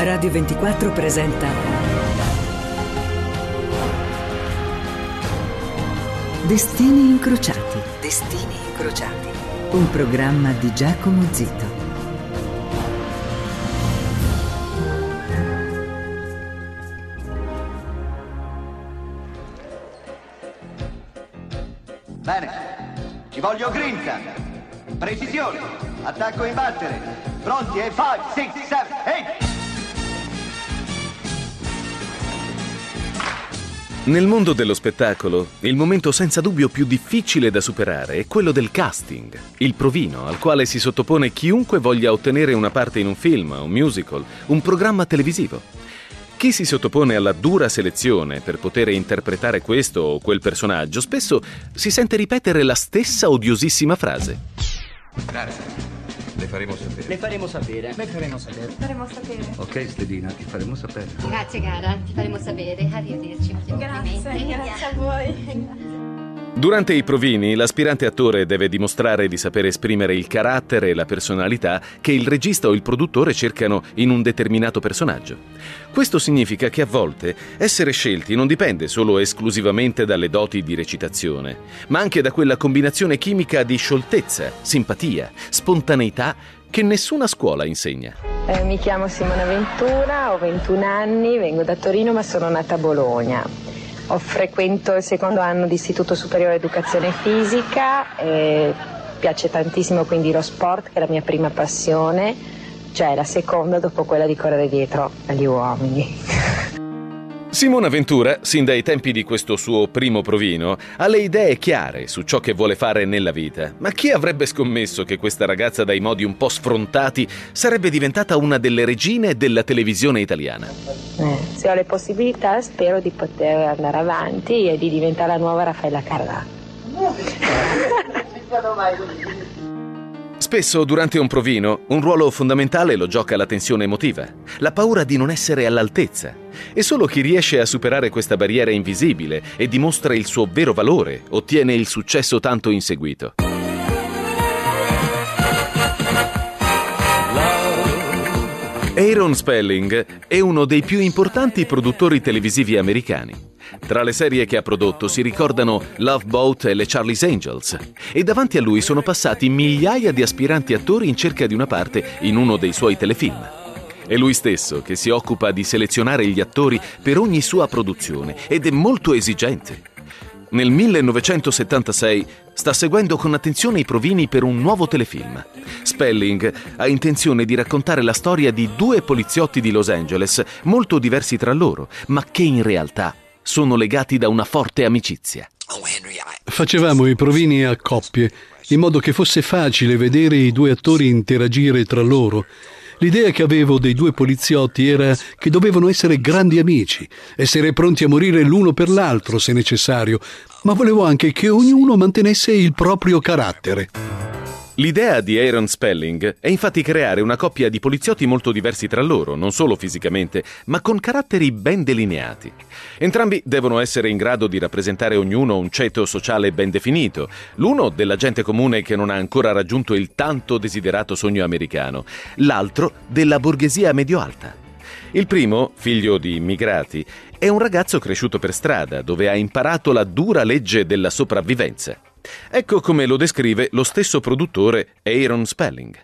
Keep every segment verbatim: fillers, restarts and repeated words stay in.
Radio ventiquattro presenta Destini incrociati. Destini incrociati. Un programma di Giacomo Zito. Bene, ci voglio grinta, precisione, attacco in battere, pronti e cinque, sei, sette, otto! Nel mondo dello spettacolo, il momento senza dubbio più difficile da superare è quello del casting, il provino al quale si sottopone chiunque voglia ottenere una parte in un film, un musical, un programma televisivo. Chi si sottopone alla dura selezione per poter interpretare questo o quel personaggio spesso si sente ripetere la stessa odiosissima frase. Grazie. Le faremo sapere. Le faremo sapere. Le faremo sapere. Faremo sapere. Ok, Stedina, ti faremo sapere. Grazie cara, ti faremo sapere. Arrivederci. Grazie, grazie a voi. Durante i provini, l'aspirante attore deve dimostrare di saper esprimere il carattere e la personalità che il regista o il produttore cercano in un determinato personaggio. Questo significa che a volte essere scelti non dipende solo esclusivamente dalle doti di recitazione, ma anche da quella combinazione chimica di scioltezza, simpatia, spontaneità che nessuna scuola insegna. Eh, mi chiamo Simona Ventura, ho ventuno anni, vengo da Torino ma sono nata a Bologna. Ho frequento il secondo anno di Istituto Superiore Educazione Fisica, e piace tantissimo quindi lo sport, che è la mia prima passione, cioè la seconda dopo quella di correre dietro agli uomini. Simona Ventura, sin dai tempi di questo suo primo provino, ha le idee chiare su ciò che vuole fare nella vita. Ma chi avrebbe scommesso che questa ragazza dai modi un po' sfrontati sarebbe diventata una delle regine della televisione italiana? Eh, se ho le possibilità spero di poter andare avanti e di diventare la nuova Raffaella Carrà. Spesso durante un provino un ruolo fondamentale lo gioca la tensione emotiva, la paura di non essere all'altezza. E solo chi riesce a superare questa barriera invisibile e dimostra il suo vero valore ottiene il successo tanto inseguito. Aaron Spelling è uno dei più importanti produttori televisivi americani. Tra le serie che ha prodotto si ricordano Love Boat e le Charlie's Angels, e davanti a lui sono passati migliaia di aspiranti attori in cerca di una parte in uno dei suoi telefilm. È lui stesso che si occupa di selezionare gli attori per ogni sua produzione ed è molto esigente. Nel millenovecentosettantasei sta seguendo con attenzione i provini per un nuovo telefilm. Spelling ha intenzione di raccontare la storia di due poliziotti di Los Angeles molto diversi tra loro, ma che in realtà sono legati da una forte amicizia. Facevamo i provini a coppie, in modo che fosse facile vedere i due attori interagire tra loro. L'idea che avevo dei due poliziotti era che dovevano essere grandi amici, essere pronti a morire l'uno per l'altro se necessario, ma volevo anche che ognuno mantenesse il proprio carattere. L'idea di Aaron Spelling è infatti creare una coppia di poliziotti molto diversi tra loro, non solo fisicamente, ma con caratteri ben delineati. Entrambi devono essere in grado di rappresentare ognuno un ceto sociale ben definito, l'uno della gente comune che non ha ancora raggiunto il tanto desiderato sogno americano, l'altro della borghesia medio-alta. Il primo, figlio di immigrati, è un ragazzo cresciuto per strada, dove ha imparato la dura legge della sopravvivenza. Ecco come lo descrive lo stesso produttore Aaron Spelling.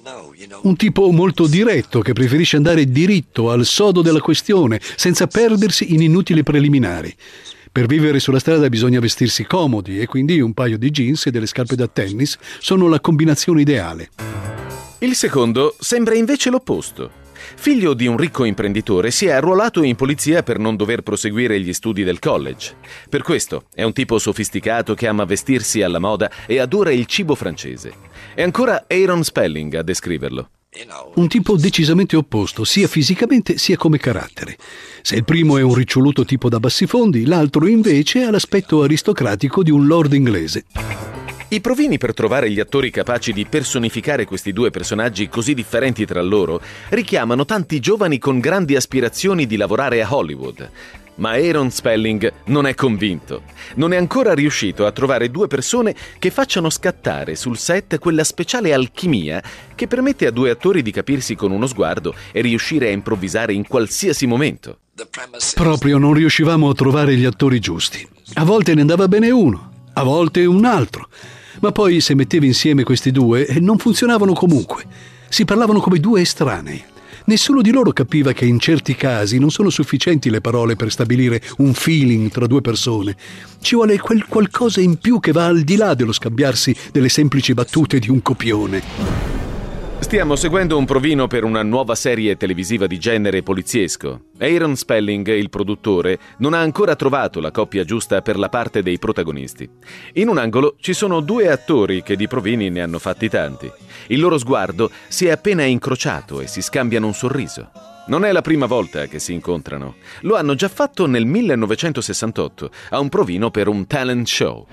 Un tipo molto diretto che preferisce andare diritto al sodo della questione senza perdersi in inutili preliminari. Per vivere sulla strada bisogna vestirsi comodi e quindi un paio di jeans e delle scarpe da tennis sono la combinazione ideale. Il secondo sembra invece l'opposto. Figlio di un ricco imprenditore, si è arruolato in polizia per non dover proseguire gli studi del college. Per questo è un tipo sofisticato che ama vestirsi alla moda e adora il cibo francese. È ancora Aaron Spelling a descriverlo. Un tipo decisamente opposto, sia fisicamente sia come carattere. Se il primo è un riccioluto tipo da bassifondi, l'altro invece ha l'aspetto aristocratico di un lord inglese. I provini per trovare gli attori capaci di personificare questi due personaggi così differenti tra loro richiamano tanti giovani con grandi aspirazioni di lavorare a Hollywood. Ma Aaron Spelling non è convinto. Non è ancora riuscito a trovare due persone che facciano scattare sul set quella speciale alchimia che permette a due attori di capirsi con uno sguardo e riuscire a improvvisare in qualsiasi momento. Proprio non riuscivamo a trovare gli attori giusti. A volte ne andava bene uno, a volte un altro. Ma poi se mettevi insieme questi due non funzionavano comunque. Si parlavano come due estranei. Nessuno di loro capiva che in certi casi non sono sufficienti le parole per stabilire un feeling tra due persone. Ci vuole quel qualcosa in più che va al di là dello scambiarsi delle semplici battute di un copione. Stiamo seguendo un provino per una nuova serie televisiva di genere poliziesco. Aaron Spelling, il produttore, non ha ancora trovato la coppia giusta per la parte dei protagonisti. In un angolo ci sono due attori che di provini ne hanno fatti tanti. Il loro sguardo si è appena incrociato e si scambiano un sorriso. Non è la prima volta che si incontrano. Lo hanno già fatto nel millenovecentosessantotto a un provino per un talent show.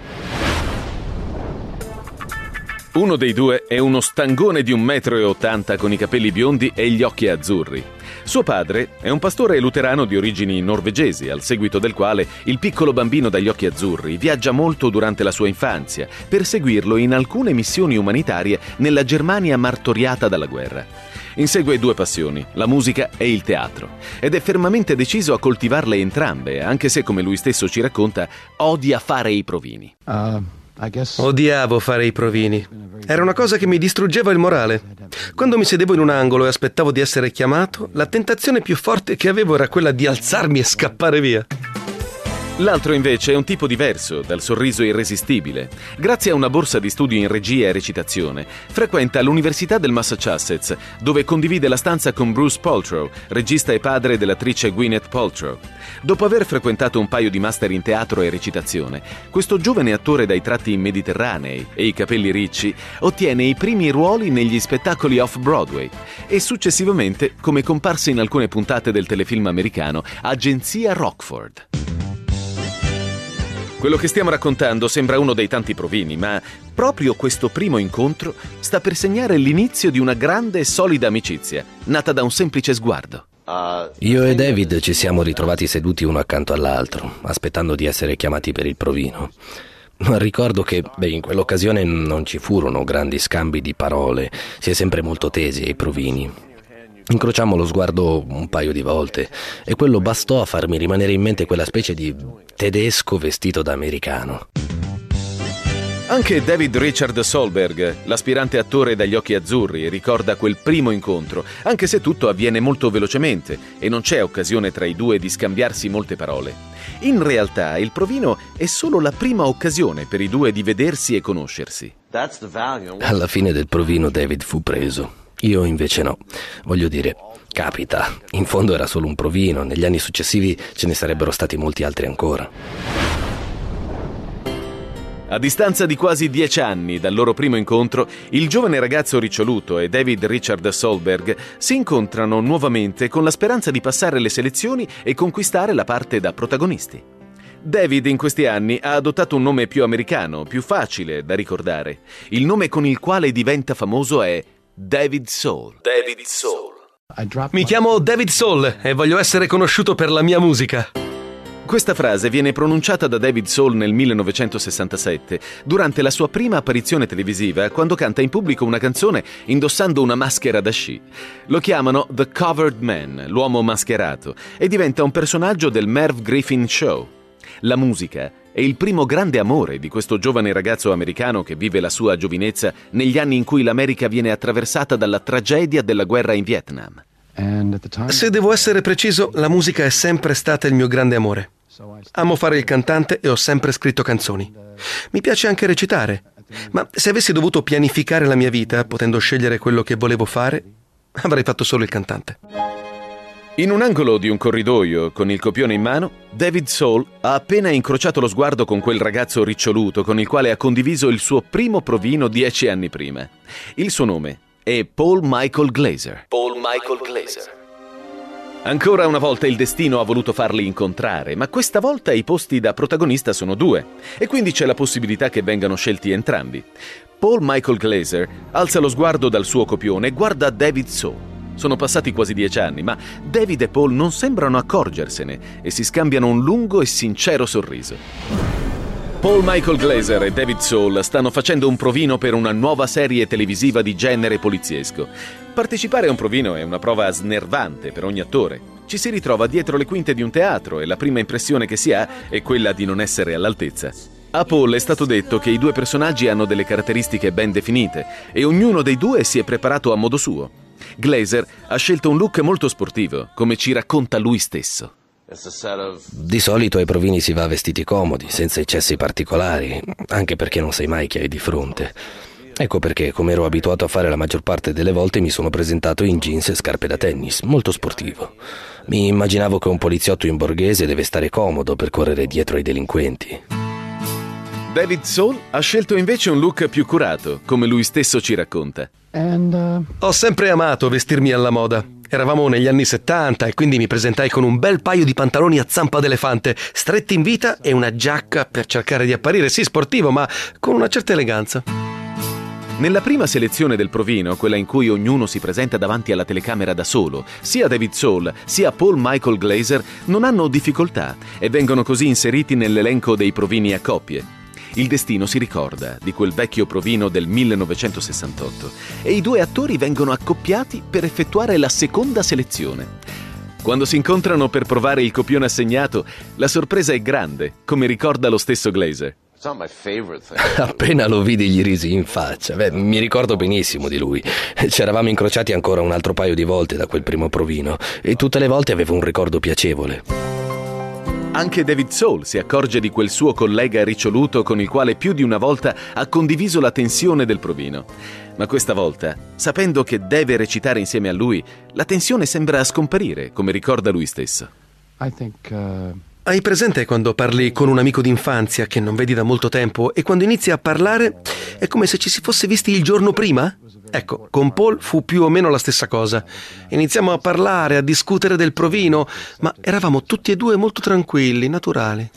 Uno dei due è uno stangone di un metro e ottanta con i capelli biondi e gli occhi azzurri. Suo padre è un pastore luterano di origini norvegesi, al seguito del quale il piccolo bambino dagli occhi azzurri viaggia molto durante la sua infanzia per seguirlo in alcune missioni umanitarie nella Germania martoriata dalla guerra. Insegue due passioni, la musica e il teatro, ed è fermamente deciso a coltivarle entrambe, anche se, come lui stesso ci racconta, odia fare i provini. Uh... Odiavo fare i provini. Era una cosa che mi distruggeva il morale. Quando mi sedevo in un angolo e aspettavo di essere chiamato, la tentazione più forte che avevo era quella di alzarmi e scappare via. L'altro invece è un tipo diverso, dal sorriso irresistibile. Grazie a una borsa di studio in regia e recitazione, frequenta l'Università del Massachusetts, dove condivide la stanza con Bruce Paltrow, regista e padre dell'attrice Gwyneth Paltrow. Dopo aver frequentato un paio di master in teatro e recitazione, questo giovane attore dai tratti mediterranei e i capelli ricci ottiene i primi ruoli negli spettacoli off-Broadway e successivamente come comparsa in alcune puntate del telefilm americano Agenzia Rockford. Quello che stiamo raccontando sembra uno dei tanti provini, ma proprio questo primo incontro sta per segnare l'inizio di una grande e solida amicizia, nata da un semplice sguardo. Io e David ci siamo ritrovati seduti uno accanto all'altro, aspettando di essere chiamati per il provino. Ricordo che, beh, in quell'occasione non ci furono grandi scambi di parole, si è sempre molto tesi ai provini. Incrociammo lo sguardo un paio di volte e quello bastò a farmi rimanere in mente quella specie di tedesco vestito da americano. Anche David Richard Solberg, l'aspirante attore dagli occhi azzurri, ricorda quel primo incontro, anche se tutto avviene molto velocemente e non c'è occasione tra i due di scambiarsi molte parole. In realtà il provino è solo la prima occasione per i due di vedersi e conoscersi. Alla fine del provino David fu preso. Io invece no. Voglio dire, capita. In fondo era solo un provino. Negli anni successivi ce ne sarebbero stati molti altri ancora. A distanza di quasi dieci anni dal loro primo incontro, il giovane ragazzo riccioluto e David Richard Solberg si incontrano nuovamente con la speranza di passare le selezioni e conquistare la parte da protagonisti. David in questi anni ha adottato un nome più americano, più facile da ricordare. Il nome con il quale diventa famoso è David Soul. David Soul. Mi chiamo David Soul e voglio essere conosciuto per la mia musica. Questa frase viene pronunciata da David Soul nel millenovecentosessantasette, durante la sua prima apparizione televisiva, quando canta in pubblico una canzone indossando una maschera da sci. Lo chiamano The Covered Man, l'uomo mascherato, e diventa un personaggio del Merv Griffin Show. La musica è il primo grande amore di questo giovane ragazzo americano che vive la sua giovinezza negli anni in cui l'America viene attraversata dalla tragedia della guerra in Vietnam. Se devo essere preciso, la musica è sempre stata il mio grande amore. Amo fare il cantante e ho sempre scritto canzoni. Mi piace anche recitare, ma se avessi dovuto pianificare la mia vita, potendo scegliere quello che volevo fare, avrei fatto solo il cantante. In un angolo di un corridoio, con il copione in mano, David Soul ha appena incrociato lo sguardo con quel ragazzo riccioluto con il quale ha condiviso il suo primo provino dieci anni prima. Il suo nome è Paul Michael Glaser. Paul Michael Glaser. Ancora una volta il destino ha voluto farli incontrare, ma questa volta i posti da protagonista sono due, e quindi c'è la possibilità che vengano scelti entrambi. Paul Michael Glaser alza lo sguardo dal suo copione e guarda David Soul. Sono passati quasi dieci anni, ma David e Paul non sembrano accorgersene e si scambiano un lungo e sincero sorriso. Paul Michael Glaser e David Soul stanno facendo un provino per una nuova serie televisiva di genere poliziesco. Partecipare a un provino è una prova snervante per ogni attore. Ci si ritrova dietro le quinte di un teatro e la prima impressione che si ha è quella di non essere all'altezza. A Paul è stato detto che i due personaggi hanno delle caratteristiche ben definite e ognuno dei due si è preparato a modo suo. Glaser ha scelto un look molto sportivo, come ci racconta lui stesso. Di solito ai provini si va vestiti comodi, senza eccessi particolari, anche perché non sai mai chi hai di fronte. Ecco perché, come ero abituato a fare la maggior parte delle volte, mi sono presentato in jeans e scarpe da tennis, molto sportivo. Mi immaginavo che un poliziotto in borghese deve stare comodo per correre dietro ai delinquenti. David Soul ha scelto invece un look più curato, come lui stesso ci racconta. And, uh... Ho sempre amato vestirmi alla moda. Eravamo negli anni settanta e quindi mi presentai con un bel paio di pantaloni a zampa d'elefante, stretti in vita e una giacca per cercare di apparire, sì, sportivo, ma con una certa eleganza. Nella prima selezione del provino, quella in cui ognuno si presenta davanti alla telecamera da solo, sia David Soul sia Paul Michael Glaser non hanno difficoltà e vengono così inseriti nell'elenco dei provini a coppie. Il destino si ricorda di quel vecchio provino del millenovecentosessantotto e i due attori vengono accoppiati per effettuare la seconda selezione. Quando si incontrano per provare il copione assegnato, la sorpresa è grande, come ricorda lo stesso Glaser. Appena lo vidi gli risi in faccia. Beh, mi ricordo benissimo di lui. Ci eravamo incrociati ancora un altro paio di volte da quel primo provino e tutte le volte avevo un ricordo piacevole. Anche David Soul si accorge di quel suo collega riccioluto con il quale più di una volta ha condiviso la tensione del provino. Ma questa volta, sapendo che deve recitare insieme a lui, la tensione sembra scomparire, come ricorda lui stesso. I think, uh... Hai presente quando parli con un amico d'infanzia che non vedi da molto tempo e quando inizi a parlare è come se ci si fosse visti il giorno prima? Ecco, con Paul fu più o meno la stessa cosa. Iniziamo a parlare, a discutere del provino, ma eravamo tutti e due molto tranquilli, naturali.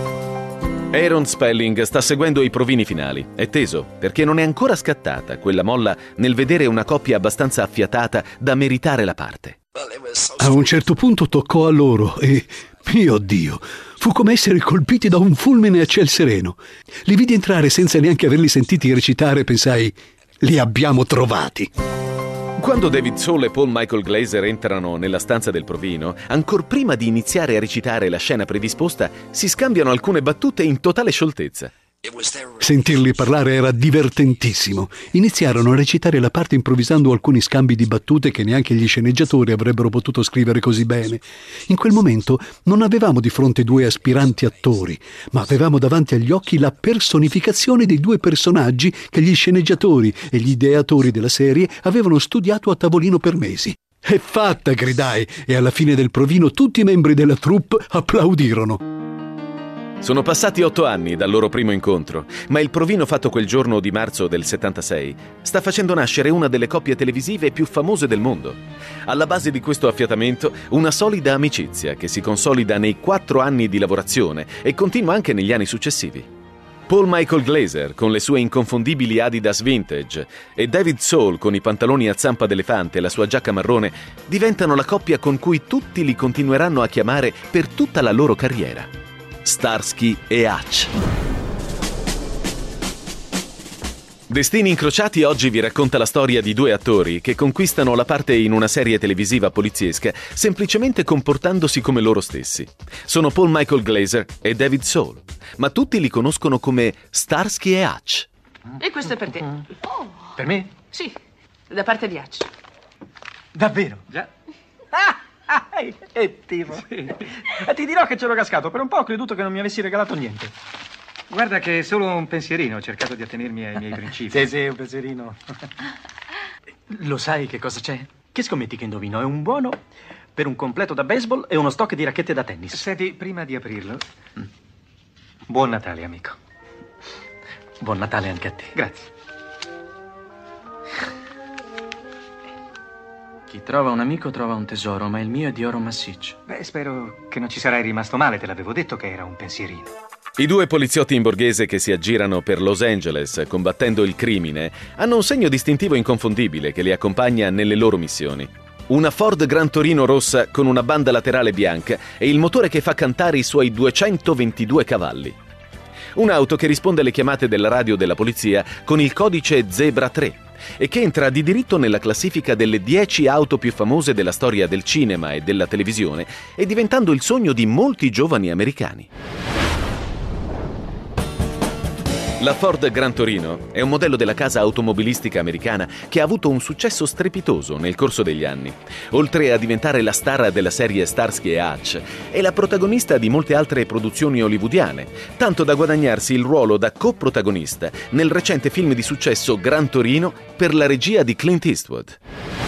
Aaron Spelling sta seguendo i provini finali. È teso, perché non è ancora scattata quella molla nel vedere una coppia abbastanza affiatata da meritare la parte. A un certo punto toccò a loro e, mio Dio, fu come essere colpiti da un fulmine a ciel sereno. Li vidi entrare senza neanche averli sentiti recitare e pensai, li abbiamo trovati. Quando David Soul e Paul Michael Glaser entrano nella stanza del provino, ancor prima di iniziare a recitare la scena predisposta, si scambiano alcune battute in totale scioltezza. Sentirli parlare era divertentissimo. Iniziarono a recitare la parte improvvisando alcuni scambi di battute che neanche gli sceneggiatori avrebbero potuto scrivere così bene. In quel momento non avevamo di fronte due aspiranti attori, ma avevamo davanti agli occhi la personificazione dei due personaggi che gli sceneggiatori e gli ideatori della serie avevano studiato a tavolino per mesi. È fatta, gridai, e alla fine del provino tutti i membri della troupe applaudirono. Sono passati otto anni dal loro primo incontro, ma il provino fatto quel giorno di marzo del settantasei sta facendo nascere una delle coppie televisive più famose del mondo. Alla base di questo affiatamento una solida amicizia che si consolida nei quattro anni di lavorazione e continua anche negli anni successivi. Paul Michael Glaser con le sue inconfondibili Adidas vintage e David Soul con i pantaloni a zampa d'elefante e la sua giacca marrone diventano la coppia con cui tutti li continueranno a chiamare per tutta la loro carriera. Starsky e Hutch. Destini incrociati oggi vi racconta la storia di due attori che conquistano la parte in una serie televisiva poliziesca semplicemente comportandosi come loro stessi. Sono Paul Michael Glaser e David Soul, ma tutti li conoscono come Starsky e Hutch. E questo è per te. Oh. Per me? Sì, da parte di Hutch. Davvero? Già. Ah! Ah, è tipo. Sì. Ti dirò che c'ero cascato. Per un po' ho creduto che non mi avessi regalato niente. Guarda che è solo un pensierino. Ho cercato di attenermi ai miei principi. Sì, sì, un pensierino. Lo sai che cosa c'è? Che scommetti che indovino? È un buono per un completo da baseball e uno stock di racchette da tennis. Senti, prima di aprirlo, mm. Buon Natale, amico. Buon Natale anche a te. Grazie. Chi trova un amico trova un tesoro, ma il mio è di oro massiccio. Beh, spero che non ci sarai rimasto male, te l'avevo detto che era un pensierino. I due poliziotti in borghese che si aggirano per Los Angeles combattendo il crimine hanno un segno distintivo inconfondibile che li accompagna nelle loro missioni. Una Ford Gran Torino rossa con una banda laterale bianca e il motore che fa cantare i suoi duecentoventidue cavalli. Un'auto che risponde alle chiamate della radio della polizia con il codice Zebra tre e che entra di diritto nella classifica delle dieci auto più famose della storia del cinema e della televisione e diventando il sogno di molti giovani americani. La Ford Gran Torino è un modello della casa automobilistica americana che ha avuto un successo strepitoso nel corso degli anni. Oltre a diventare la star della serie Starsky e Hutch, è la protagonista di molte altre produzioni hollywoodiane, tanto da guadagnarsi il ruolo da coprotagonista nel recente film di successo Gran Torino per la regia di Clint Eastwood.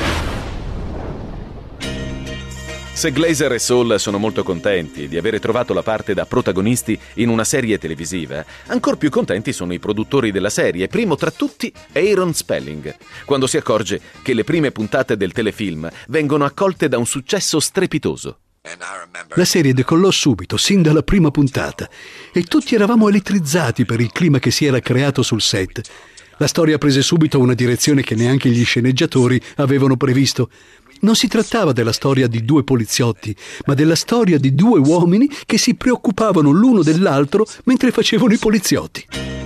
Se Glazer e Saul sono molto contenti di avere trovato la parte da protagonisti in una serie televisiva, ancor più contenti sono i produttori della serie, primo tra tutti Aaron Spelling, quando si accorge che le prime puntate del telefilm vengono accolte da un successo strepitoso. La serie decollò subito, sin dalla prima puntata, e tutti eravamo elettrizzati per il clima che si era creato sul set. La storia prese subito una direzione che neanche gli sceneggiatori avevano previsto. Non si trattava della storia di due poliziotti, ma della storia di due uomini che si preoccupavano l'uno dell'altro mentre facevano i poliziotti.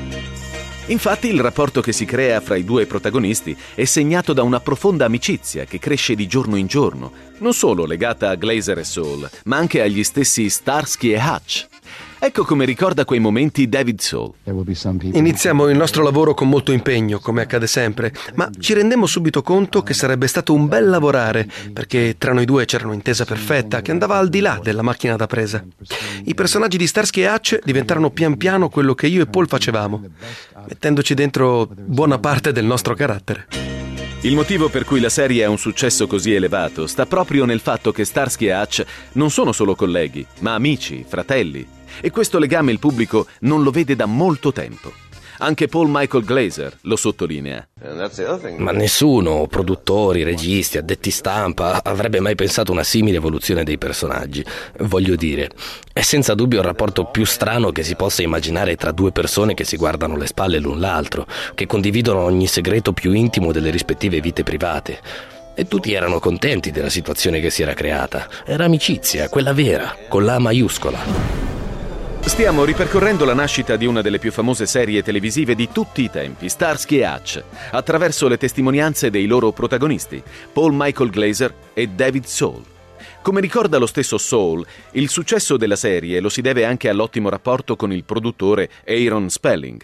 Infatti il rapporto che si crea fra i due protagonisti è segnato da una profonda amicizia che cresce di giorno in giorno, non solo legata a Glazer e Saul, ma anche agli stessi Starsky e Hutch. Ecco come ricorda quei momenti David Soul. Iniziamo il nostro lavoro con molto impegno, come accade sempre, ma ci rendemmo subito conto che sarebbe stato un bel lavorare, perché tra noi due c'era un'intesa perfetta che andava al di là della macchina da presa. I personaggi di Starsky e Hutch diventarono pian piano quello che io e Paul facevamo, mettendoci dentro buona parte del nostro carattere. Il motivo per cui la serie ha un successo così elevato sta proprio nel fatto che Starsky e Hutch non sono solo colleghi, ma amici, fratelli. E questo legame il pubblico non lo vede da molto tempo. Anche Paul Michael Glazer lo sottolinea. Ma nessuno, produttori, registi, addetti stampa, avrebbe mai pensato una simile evoluzione dei personaggi. Voglio dire, è senza dubbio il rapporto più strano che si possa immaginare tra due persone che si guardano le spalle l'un l'altro, che condividono ogni segreto più intimo delle rispettive vite private. E tutti erano contenti della situazione che si era creata. Era amicizia, quella vera, con la maiuscola. Stiamo ripercorrendo la nascita di una delle più famose serie televisive di tutti i tempi, Starsky e Hutch, attraverso le testimonianze dei loro protagonisti, Paul Michael Glazer e David Soul. Come ricorda lo stesso Soul, il successo della serie lo si deve anche all'ottimo rapporto con il produttore Aaron Spelling.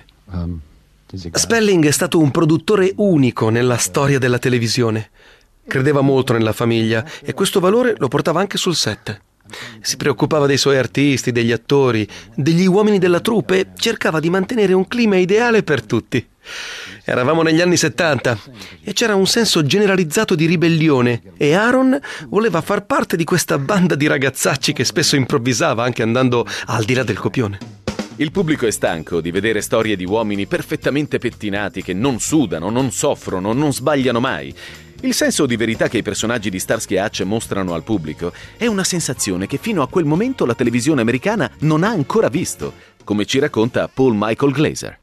Spelling è stato un produttore unico nella storia della televisione. Credeva molto nella famiglia e questo valore lo portava anche sul set. Si preoccupava dei suoi artisti, degli attori, degli uomini della troupe e cercava di mantenere un clima ideale per tutti. Eravamo negli anni settanta e c'era un senso generalizzato di ribellione e Aaron voleva far parte di questa banda di ragazzacci che spesso improvvisava anche andando al di là del copione. Il pubblico è stanco di vedere storie di uomini perfettamente pettinati che non sudano, non soffrono, non sbagliano mai. Il senso di verità che i personaggi di Starsky e Hutch mostrano al pubblico è una sensazione che fino a quel momento la televisione americana non ha ancora visto, come ci racconta Paul Michael Glazer.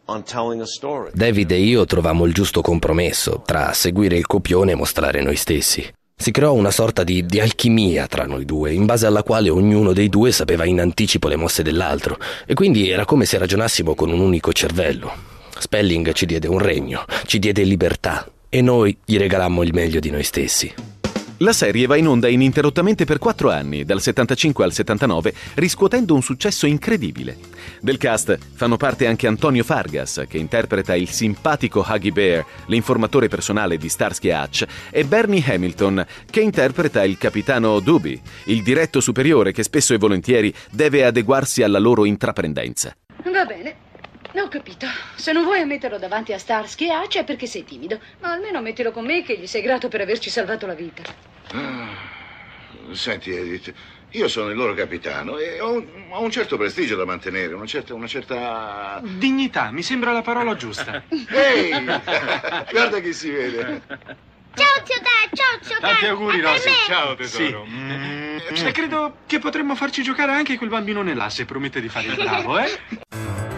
David e io trovammo il giusto compromesso tra seguire il copione e mostrare noi stessi. Si creò una sorta di, di alchimia tra noi due, in base alla quale ognuno dei due sapeva in anticipo le mosse dell'altro, e quindi era come se ragionassimo con un unico cervello. Spelling ci diede un regno, ci diede libertà, e noi gli regalammo il meglio di noi stessi. La serie va in onda ininterrottamente per quattro anni, dal settantacinque al settantanove, riscuotendo un successo incredibile. Del cast fanno parte anche Antonio Fargas, che interpreta il simpatico Huggy Bear, l'informatore personale di Starsky e Hutch, e Bernie Hamilton, che interpreta il capitano Doobie, il diretto superiore che spesso e volentieri deve adeguarsi alla loro intraprendenza. Va bene. Ho capito. Se non vuoi ammetterlo davanti a Starsky e Hutch è perché sei timido. Ma almeno ammettilo con me che gli sei grato per averci salvato la vita. Ah, senti, Edith, io sono il loro capitano e ho un, ho un certo prestigio da mantenere, una certa... una certa... Dignità, mi sembra la parola giusta. Ehi, guarda chi si vede. Ciao zio Dad, ciao zio Dad. Tanti auguri, Rosy. Ciao tesoro. Sì. Mm. E credo che potremmo farci giocare anche quel bambino là, se promette di fare il bravo, eh?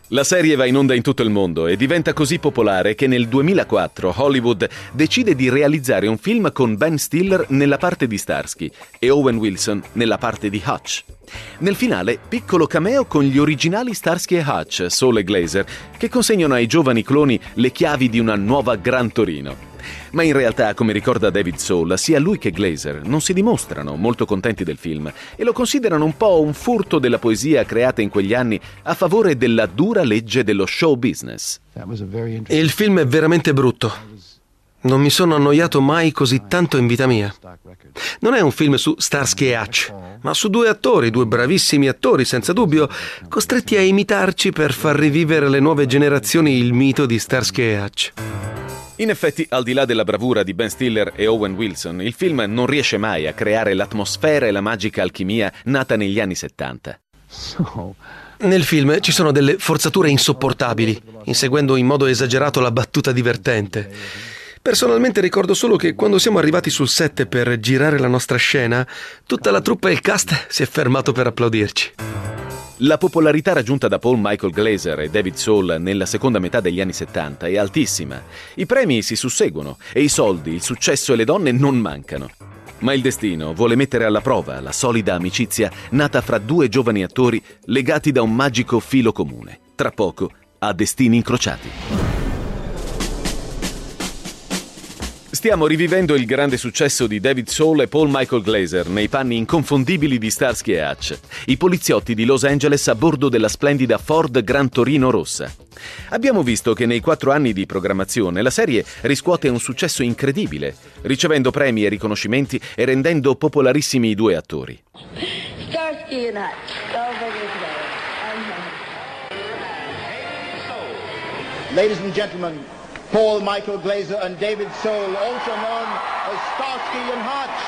La serie va in onda in tutto il mondo e diventa così popolare che nel duemilaquattro Hollywood decide di realizzare un film con Ben Stiller nella parte di Starsky e Owen Wilson nella parte di Hutch. Nel finale, piccolo cameo con gli originali Starsky e Hutch, Saul e Glazer, che consegnano ai giovani cloni le chiavi di una nuova Gran Torino. Ma in realtà, come ricorda David Soul, sia lui che Glazer non si dimostrano molto contenti del film e lo considerano un po' un furto della poesia creata in quegli anni a favore della dura legge dello show business. Il film è veramente brutto. Non mi sono annoiato mai così tanto in vita mia. Non è un film su Starsky e Hutch, ma su due attori, due bravissimi attori, senza dubbio, costretti a imitarci per far rivivere alle nuove generazioni il mito di Starsky e Hutch. In effetti, al di là della bravura di Ben Stiller e Owen Wilson, il film non riesce mai a creare l'atmosfera e la magica alchimia nata negli anni settanta. Nel film ci sono delle forzature insopportabili, inseguendo in modo esagerato la battuta divertente. Personalmente ricordo solo che quando siamo arrivati sul set per girare la nostra scena, tutta la truppa e il cast si è fermato per applaudirci. La popolarità raggiunta da Paul Michael Glazer e David Soul nella seconda metà degli anni settanta è altissima. I premi si susseguono e i soldi, il successo e le donne non mancano. Ma il destino vuole mettere alla prova la solida amicizia nata fra due giovani attori legati da un magico filo comune. Tra poco, a destini incrociati. Stiamo rivivendo il grande successo di David Soul e Paul Michael Glazer nei panni inconfondibili di Starsky e Hutch, i poliziotti di Los Angeles a bordo della splendida Ford Gran Torino rossa. Abbiamo visto che nei quattro anni di programmazione la serie riscuote un successo incredibile, ricevendo premi e riconoscimenti e rendendo popolarissimi i due attori. Starsky and Hutch. Ladies and gentlemen, Paul Michael Glazer and David Soul, also known as Starsky and Hutch.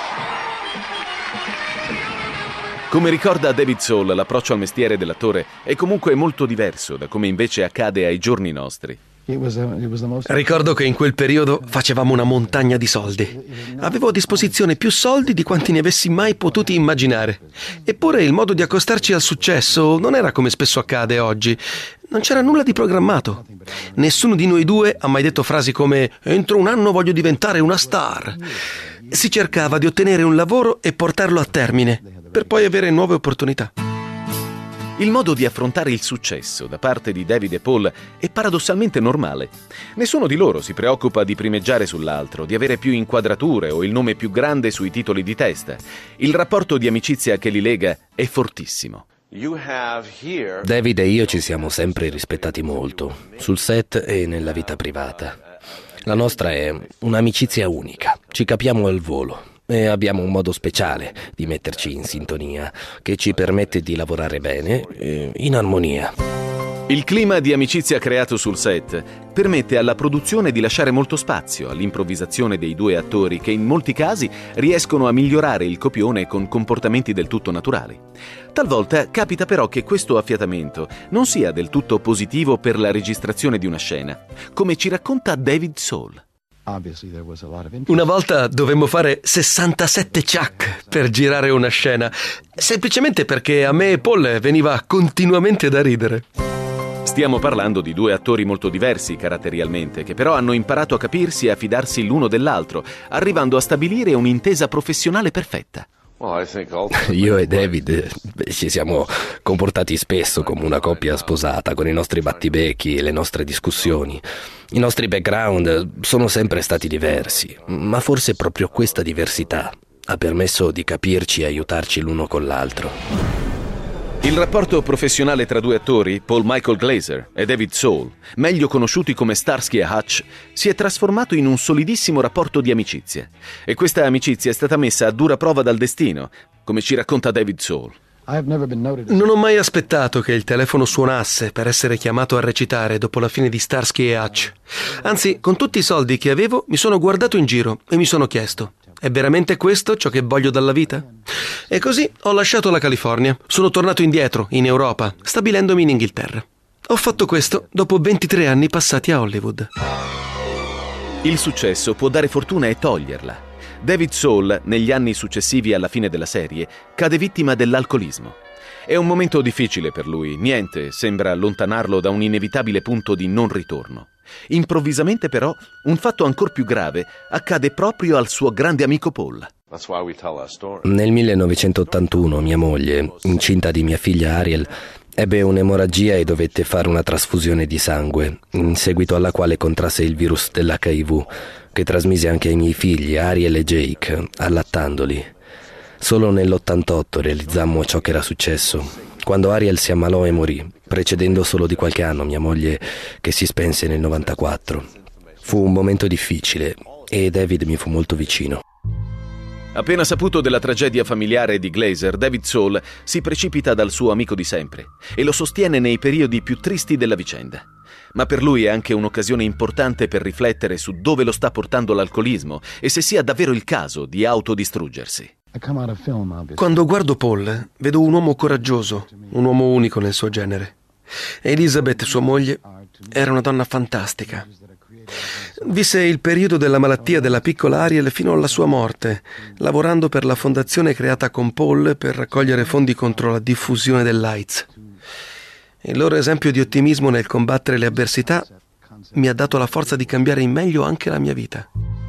Come ricorda David Soul, l'approccio al mestiere dell'attore è comunque molto diverso da come invece accade ai giorni nostri. Ricordo che in quel periodo facevamo una montagna di soldi. Avevo a disposizione più soldi di quanti ne avessi mai potuti immaginare. Eppure il modo di accostarci al successo non era come spesso accade oggi. Non c'era nulla di programmato. Nessuno di noi due ha mai detto frasi come «Entro un anno voglio diventare una star». Si cercava di ottenere un lavoro e portarlo a termine, per poi avere nuove opportunità. Il modo di affrontare il successo da parte di David e Paul è paradossalmente normale. Nessuno di loro si preoccupa di primeggiare sull'altro, di avere più inquadrature o il nome più grande sui titoli di testa. Il rapporto di amicizia che li lega è fortissimo. David e io ci siamo sempre rispettati molto, sul set e nella vita privata. La nostra è un'amicizia unica, ci capiamo al volo. E abbiamo un modo speciale di metterci in sintonia che ci permette di lavorare bene e in armonia. Il clima di amicizia creato sul set permette alla produzione di lasciare molto spazio all'improvvisazione dei due attori che in molti casi riescono a migliorare il copione con comportamenti del tutto naturali. Talvolta capita però che questo affiatamento non sia del tutto positivo per la registrazione di una scena, come ci racconta David Soul. Una volta dovemmo fare sessantasette chuck per girare una scena, semplicemente perché a me e Paul veniva continuamente da ridere. Stiamo parlando di due attori molto diversi caratterialmente, che però hanno imparato a capirsi e a fidarsi l'uno dell'altro, arrivando a stabilire un'intesa professionale perfetta. Io e David beh, ci siamo comportati spesso come una coppia sposata, con i nostri battibecchi e le nostre discussioni. I nostri background sono sempre stati diversi, ma forse proprio questa diversità ha permesso di capirci e aiutarci l'uno con l'altro. Il rapporto professionale tra due attori, Paul Michael Glazer e David Soul, meglio conosciuti come Starsky e Hutch, si è trasformato in un solidissimo rapporto di amicizia. E questa amicizia è stata messa a dura prova dal destino, come ci racconta David Soul. Non ho mai aspettato che il telefono suonasse per essere chiamato a recitare dopo la fine di Starsky e Hutch. Anzi, con tutti i soldi che avevo, mi sono guardato in giro e mi sono chiesto: è veramente questo ciò che voglio dalla vita? E così ho lasciato la California, sono tornato indietro, in Europa, stabilendomi in Inghilterra. Ho fatto questo dopo ventitré anni passati a Hollywood. Il successo può dare fortuna e toglierla. David Soul, negli anni successivi alla fine della serie, cade vittima dell'alcolismo. È un momento difficile per lui, niente sembra allontanarlo da un inevitabile punto di non ritorno. Improvvisamente però un fatto ancor più grave accade proprio al suo grande amico Paul. Nel millenovecentottantuno mia moglie, incinta di mia figlia Ariel, ebbe un'emorragia e dovette fare una trasfusione di sangue, in seguito alla quale contrasse il virus dell'H I V, che trasmise anche ai miei figli Ariel e Jake, allattandoli. Solo nell'ottantotto realizzammo ciò che era successo, quando Ariel si ammalò e morì, precedendo solo di qualche anno mia moglie che si spense nel novantaquattro. Fu un momento difficile e David mi fu molto vicino. Appena saputo della tragedia familiare di Glazer, David Soul si precipita dal suo amico di sempre e lo sostiene nei periodi più tristi della vicenda. Ma per lui è anche un'occasione importante per riflettere su dove lo sta portando l'alcolismo e se sia davvero il caso di autodistruggersi. Quando guardo Paul, vedo un uomo coraggioso, un uomo unico nel suo genere. Elizabeth, sua moglie, era una donna fantastica. Visse il periodo della malattia della piccola Ariel fino alla sua morte, lavorando per la fondazione creata con Paul per raccogliere fondi contro la diffusione dell'AIDS. Il loro esempio di ottimismo nel combattere le avversità mi ha dato la forza di cambiare in meglio anche la mia vita.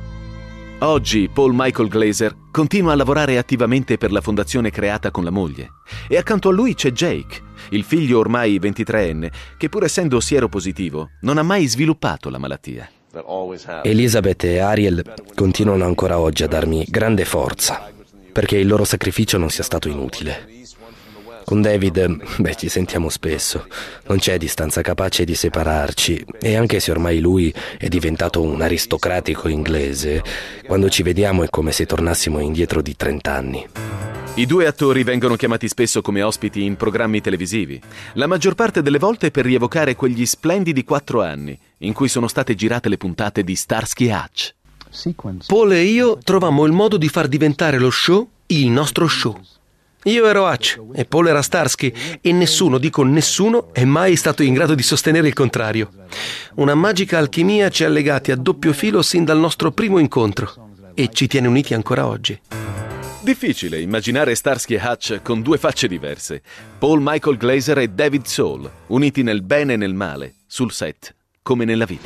Oggi Paul Michael Glazer continua a lavorare attivamente per la fondazione creata con la moglie e accanto a lui c'è Jake, il figlio ormai ventitreenne che pur essendo sieropositivo non ha mai sviluppato la malattia. Elizabeth e Ariel continuano ancora oggi a darmi grande forza perché il loro sacrificio non sia stato inutile. Con David, beh, ci sentiamo spesso, non c'è distanza capace di separarci e anche se ormai lui è diventato un aristocratico inglese, quando ci vediamo è come se tornassimo indietro di trent'anni. I due attori vengono chiamati spesso come ospiti in programmi televisivi, la maggior parte delle volte per rievocare quegli splendidi quattro anni in cui sono state girate le puntate di Starsky e Hutch. Paul e io trovammo il modo di far diventare lo show il nostro show. Io ero Hutch e Paul era Starsky e nessuno, dico nessuno, è mai stato in grado di sostenere il contrario. Una magica alchimia ci ha legati a doppio filo sin dal nostro primo incontro e ci tiene uniti ancora oggi. Difficile immaginare Starsky e Hutch con due facce diverse. Paul Michael Glazer e David Soul, uniti nel bene e nel male, sul set, come nella vita.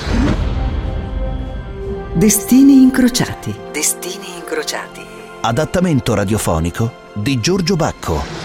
Destini incrociati. Destini incrociati. Adattamento radiofonico di Giorgio Bacco.